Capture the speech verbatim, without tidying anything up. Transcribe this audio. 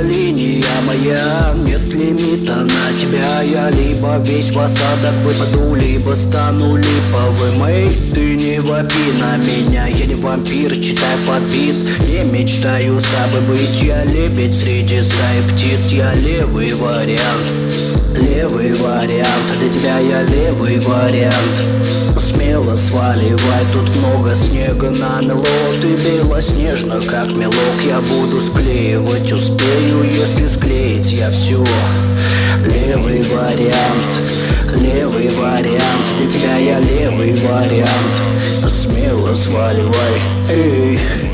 линия моя. Нет лимита на тебя. Я либо весь в осадок выпаду, либо стану липовым. Эй, ты не вопи на меня, я не вампир, читай подбит. Не мечтаю с тобой быть, я лебедь среди стаи птиц. Я левый вариант, левый вариант. Для тебя я левый вариант. Смело сваливай, тут много снега намело. Ты белоснежно, как мелок. Я буду склеивать, успею, если склеить я все. Левый вариант, левый вариант. Для тебя я левый вариант. Смело сваливай, эй.